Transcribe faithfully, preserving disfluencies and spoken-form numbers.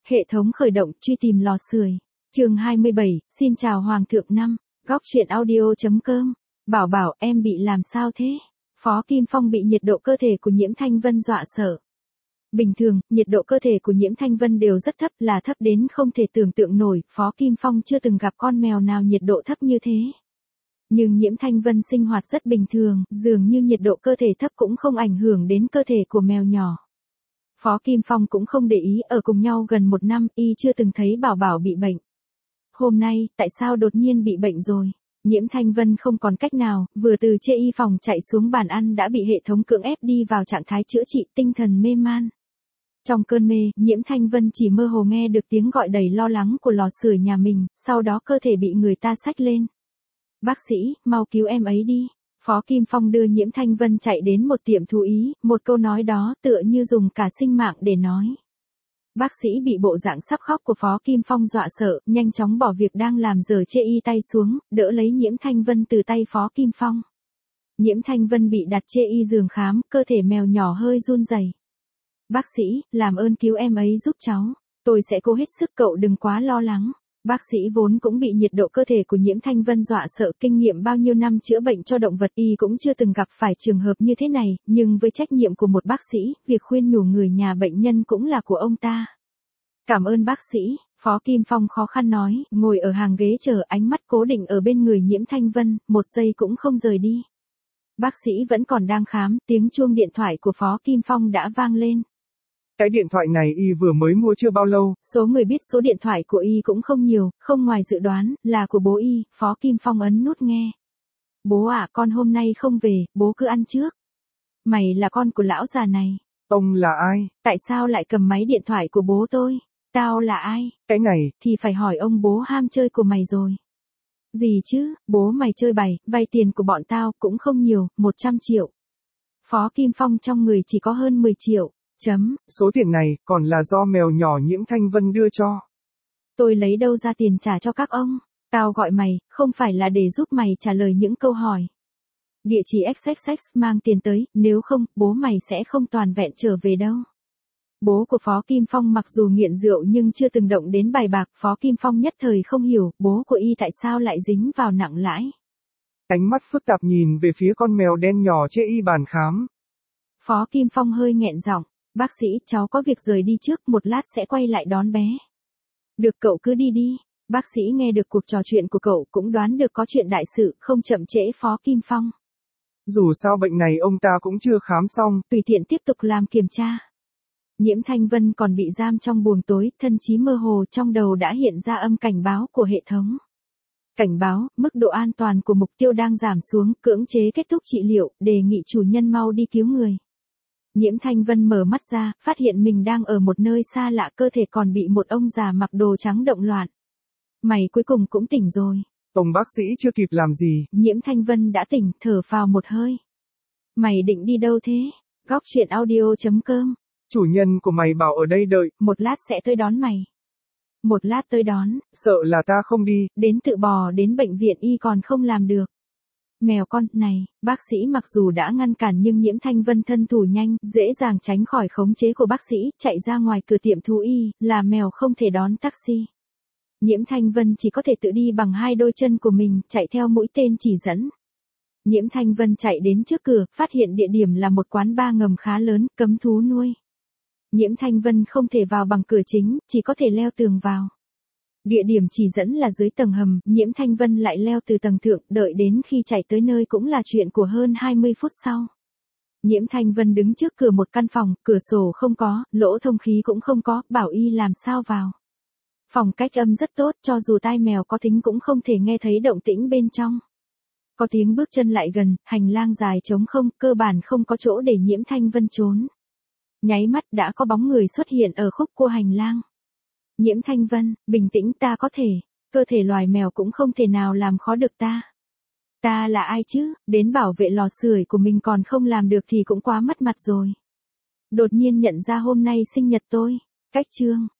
Hệ thống khởi động, truy tìm lò sưởi. Chương hai mươi bảy, xin chào Hoàng thượng năm. Góc truyện audio.com. Bảo bảo, em bị làm sao thế? Phó Kim Phong bị nhiệt độ cơ thể của Nhiễm Thanh Vân dọa sợ. Bình thường, nhiệt độ cơ thể của Nhiễm Thanh Vân đều rất thấp, là thấp đến không thể tưởng tượng nổi, Phó Kim Phong chưa từng gặp con mèo nào nhiệt độ thấp như thế. Nhưng Nhiễm Thanh Vân sinh hoạt rất bình thường, dường như nhiệt độ cơ thể thấp cũng không ảnh hưởng đến cơ thể của mèo nhỏ. Phó Kim Phong cũng không để ý, ở cùng nhau gần một năm, y chưa từng thấy bảo bảo bị bệnh. Hôm nay, tại sao đột nhiên bị bệnh rồi? Nhiễm Thanh Vân không còn cách nào, vừa từ chê y phòng chạy xuống bàn ăn đã bị hệ thống cưỡng ép đi vào trạng thái chữa trị, tinh thần mê man. Trong cơn mê, Nhiễm Thanh Vân chỉ mơ hồ nghe được tiếng gọi đầy lo lắng của lò sưởi nhà mình, sau đó cơ thể bị người ta xách lên. Bác sĩ, mau cứu em ấy đi. Phó Kim Phong đưa Nhiễm Thanh Vân chạy đến một tiệm thú y, một câu nói đó tựa như dùng cả sinh mạng để nói. Bác sĩ bị bộ dạng sắp khóc của Phó Kim Phong dọa sợ, nhanh chóng bỏ việc đang làm giờ chê y tay xuống, đỡ lấy Nhiễm Thanh Vân từ tay Phó Kim Phong. Nhiễm Thanh Vân bị đặt chê y giường khám, cơ thể mèo nhỏ hơi run rẩy. Bác sĩ, làm ơn cứu em ấy giúp cháu, tôi sẽ cố hết sức, cậu đừng quá lo lắng. Bác sĩ vốn cũng bị nhiệt độ cơ thể của Nhiễm Thanh Vân dọa sợ, kinh nghiệm bao nhiêu năm chữa bệnh cho động vật y cũng chưa từng gặp phải trường hợp như thế này, nhưng với trách nhiệm của một bác sĩ, việc khuyên nhủ người nhà bệnh nhân cũng là của ông ta. Cảm ơn bác sĩ, Phó Kim Phong khó khăn nói, ngồi ở hàng ghế chờ, ánh mắt cố định ở bên người Nhiễm Thanh Vân, một giây cũng không rời đi. Bác sĩ vẫn còn đang khám, tiếng chuông điện thoại của Phó Kim Phong đã vang lên. Cái điện thoại này y vừa mới mua chưa bao lâu. Số người biết số điện thoại của y cũng không nhiều, không ngoài dự đoán, là của bố y. Phó Kim Phong ấn nút nghe. Bố à, con hôm nay không về, bố cứ ăn trước. Mày là con của lão già này. Ông là ai? Tại sao lại cầm máy điện thoại của bố tôi? Tao là ai? Cái này, thì phải hỏi ông bố ham chơi của mày rồi. Gì chứ, bố mày chơi bày, vay tiền của bọn tao, cũng không nhiều, một trăm triệu. Phó Kim Phong trong người chỉ có hơn mười triệu. Chấm. Số tiền này, còn là do mèo nhỏ Nhiễm Thanh Vân đưa cho. Tôi lấy đâu ra tiền trả cho các ông? Tao gọi mày, không phải là để giúp mày trả lời những câu hỏi. Địa chỉ ích ích ích mang tiền tới, nếu không, bố mày sẽ không toàn vẹn trở về đâu. Bố của Phó Kim Phong mặc dù nghiện rượu nhưng chưa từng động đến bài bạc, Phó Kim Phong nhất thời không hiểu, bố của y tại sao lại dính vào nặng lãi. Ánh mắt phức tạp nhìn về phía con mèo đen nhỏ chê y bàn khám. Phó Kim Phong hơi nghẹn giọng. Bác sĩ, cháu có việc rời đi trước, một lát sẽ quay lại đón bé. Được, cậu cứ đi đi. Bác sĩ nghe được cuộc trò chuyện của cậu cũng đoán được có chuyện đại sự, không chậm trễ Phó Kim Phong. Dù sao bệnh này ông ta cũng chưa khám xong, tùy tiện tiếp tục làm kiểm tra. Nhiễm Thanh Vân còn bị giam trong buồng tối, thân trí mơ hồ, trong đầu đã hiện ra âm cảnh báo của hệ thống. Cảnh báo, mức độ an toàn của mục tiêu đang giảm xuống, cưỡng chế kết thúc trị liệu, đề nghị chủ nhân mau đi cứu người. Nhiễm Thanh Vân mở mắt ra, phát hiện mình đang ở một nơi xa lạ, cơ thể còn bị một ông già mặc đồ trắng động loạn. Mày cuối cùng cũng tỉnh rồi. Ông bác sĩ chưa kịp làm gì. Nhiễm Thanh Vân đã tỉnh, thở phào một hơi. Mày định đi đâu thế? Góc truyện audio.com. Chủ nhân của mày bảo ở đây đợi. Một lát sẽ tới đón mày. Một lát tới đón. Sợ là ta không đi. Đến tự bò đến bệnh viện y còn không làm được. Mèo con, này, bác sĩ mặc dù đã ngăn cản nhưng Nhiễm Thanh Vân thân thủ nhanh, dễ dàng tránh khỏi khống chế của bác sĩ, chạy ra ngoài cửa tiệm thú y, là mèo không thể đón taxi. Nhiễm Thanh Vân chỉ có thể tự đi bằng hai đôi chân của mình, chạy theo mũi tên chỉ dẫn. Nhiễm Thanh Vân chạy đến trước cửa, phát hiện địa điểm là một quán bar ngầm khá lớn, cấm thú nuôi. Nhiễm Thanh Vân không thể vào bằng cửa chính, chỉ có thể leo tường vào. Địa điểm chỉ dẫn là dưới tầng hầm, Nhiễm Thanh Vân lại leo từ tầng thượng, đợi đến khi chạy tới nơi cũng là chuyện của hơn hai mươi phút sau. Nhiễm Thanh Vân đứng trước cửa một căn phòng, cửa sổ không có, lỗ thông khí cũng không có, bảo y làm sao vào. Phòng cách âm rất tốt, cho dù tai mèo có thính cũng không thể nghe thấy động tĩnh bên trong. Có tiếng bước chân lại gần, hành lang dài trống không, cơ bản không có chỗ để Nhiễm Thanh Vân trốn. Nháy mắt đã có bóng người xuất hiện ở khúc cua hành lang. Nhiễm Thanh Vân, bình tĩnh, ta có thể, cơ thể loài mèo cũng không thể nào làm khó được ta. Ta là ai chứ, đến bảo vệ lò sưởi của mình còn không làm được thì cũng quá mất mặt rồi. Đột nhiên nhận ra hôm nay sinh nhật tôi, cách chương.